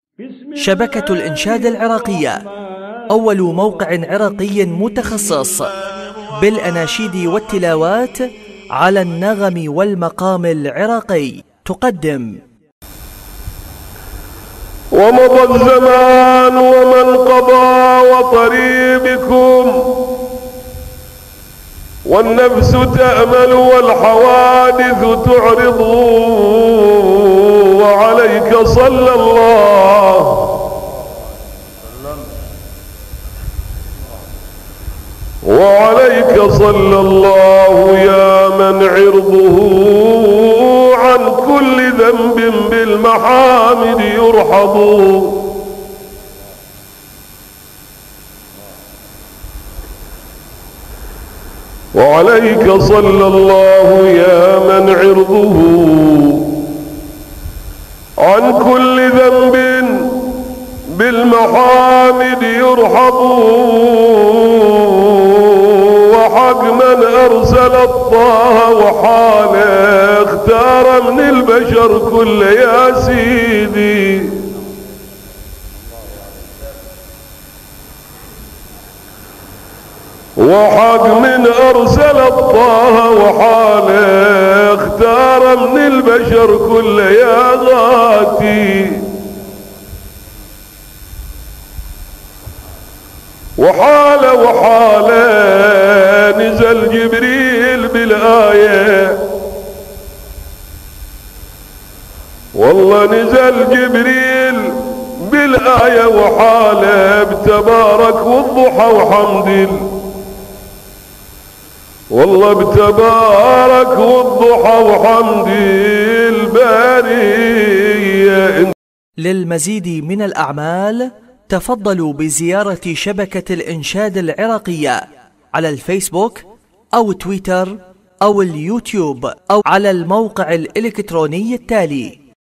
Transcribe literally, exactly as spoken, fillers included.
شبكة الإنشاد العراقية، أول موقع عراقي متخصص بالأناشيد والتلاوات على النغم والمقام العراقي، تقدم: ومضى الزمان ومن قضى وطري بكم، والنفس تأمل والحوادث تعرض، وعليك صلى الله وعليك صلى الله يا من عرضه عن كل ذنب بالمحامد يرحض، وعليك صلى الله يا من عرضه عن كل ذنب بالمحامد يرحض، وحق من أرسل الطه وحاله اختار من البشر كل يا سيدي، وحق من أرسل الطه وحاله اختار من البشر كل يا غاتي، وحال وحال نزل جبريل بالآية، والله نزل جبريل بالآية وحاله بتبارك والضحى وحمد، والله بتبارك والضحى وحمد الباري. للمزيد من الأعمال تفضلوا بزيارة شبكة الإنشاد العراقية على الفيسبوك أو تويتر أو اليوتيوب أو على الموقع الإلكتروني التالي: